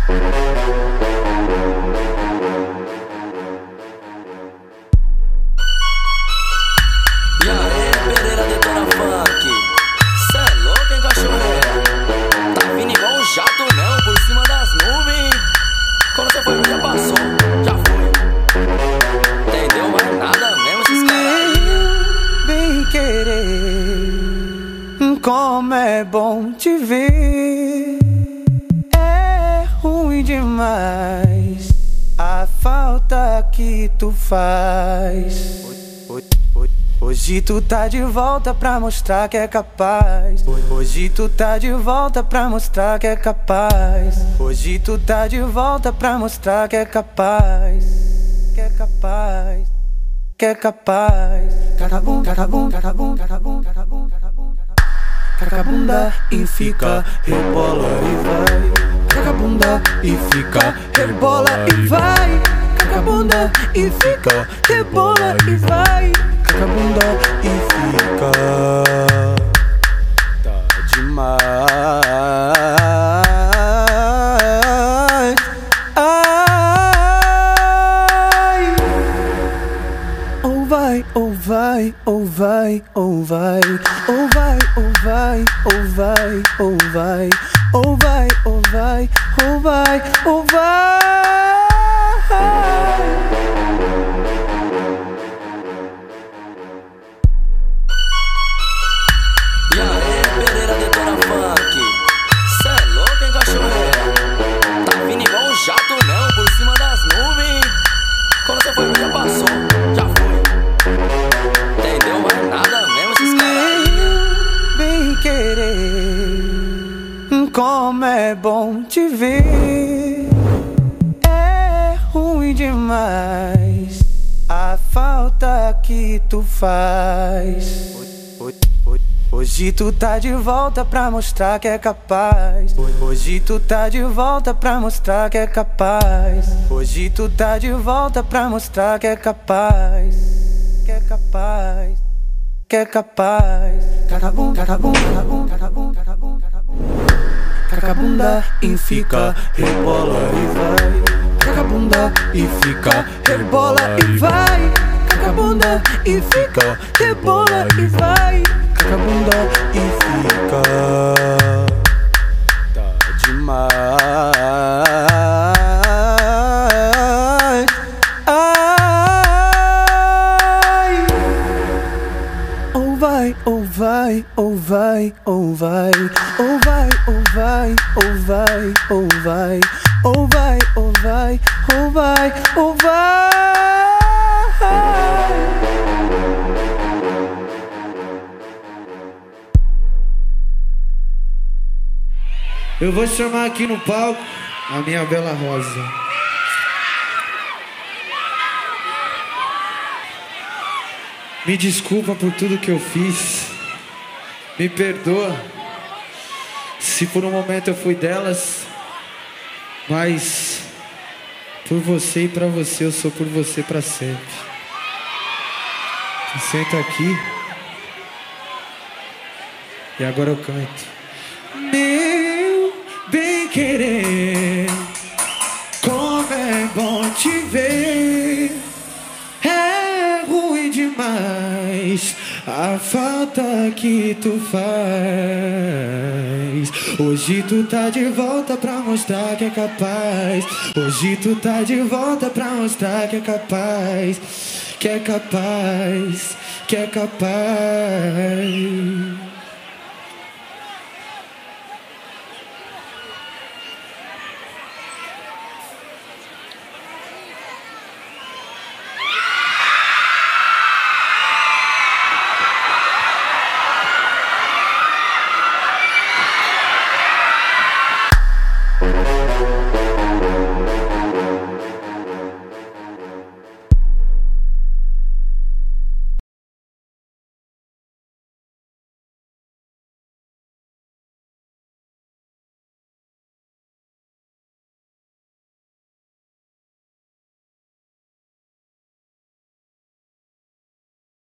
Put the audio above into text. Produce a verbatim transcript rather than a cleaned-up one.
E aí, Pereira detona funk, cê é louco, hein, cachorreira? Tá vindo igual um jato mesmo por cima das nuvens. Quando você foi, já passou, já foi. Entendeu? Mas nada mesmo esses caras aí. Bem querer, como é bom te ver. É ruim demais a falta que tu faz. Hoje tu tá de volta pra mostrar que é capaz. Hoje tu tá de volta pra mostrar que é capaz. Hoje tu tá de volta pra mostrar que é capaz. Que é capaz. Que é capaz. Cacabum, cacabum, cacabum, cacabum, cacabum, cacabum. Cacabunda e fica, rebola e vai. Cacabunda e fica, rebola e vai. Cacabunda e fica, rebola e vai. Cacabunda e fica, tá demais. Ai, ou vai, ou vai, ou vai, ou vai, ou vai, ou vai, ou vai, ou vai, ou vai, ou vai, ou vai, ou vai. E aí, Pereira detona funk, cê é louco, hein, cachorreira? Tá vindo igual um jato mesmo por cima das nuvens. Quando você foi, já passou, já foi. Entendeu? Mas nada mesmo esses caras aí. Bem querer, como é bom te ver. É ruim demais a falta que tu faz. Hoje tu tá de volta pra mostrar que é capaz. Hoje tu tá de volta pra mostrar que é capaz. Hoje tu tá de volta pra mostrar que é capaz. Que é capaz. Que é capaz. Cacabum, cacabum, cacabum, cacabum, cacabum, cacabum. Cacabunda e fica, rebola e vai. Cacabunda e fica, rebola e vai. Cacabunda e fica, rebola e vai. Cacabunda e fica, tá demais. Ai, ou vai, ou vai, ou vai, ou vai, ou vai, ou vai, ou vai, ou vai, ou vai, ou vai, ou vai, ou vai. Eu vou chamar aqui no palco a minha bela Rosa. Me desculpa por tudo que eu fiz. Me perdoa se por um momento eu fui delas. Mas por você e pra você eu sou por você pra sempre. Senta aqui. E agora eu canto. Meu bem querer, como é bom te ver. É ruim demais a falta que tu faz. Hoje tu tá de volta pra mostrar que é capaz. Hoje tu tá de volta pra mostrar que é capaz. Que é capaz, que é capaz.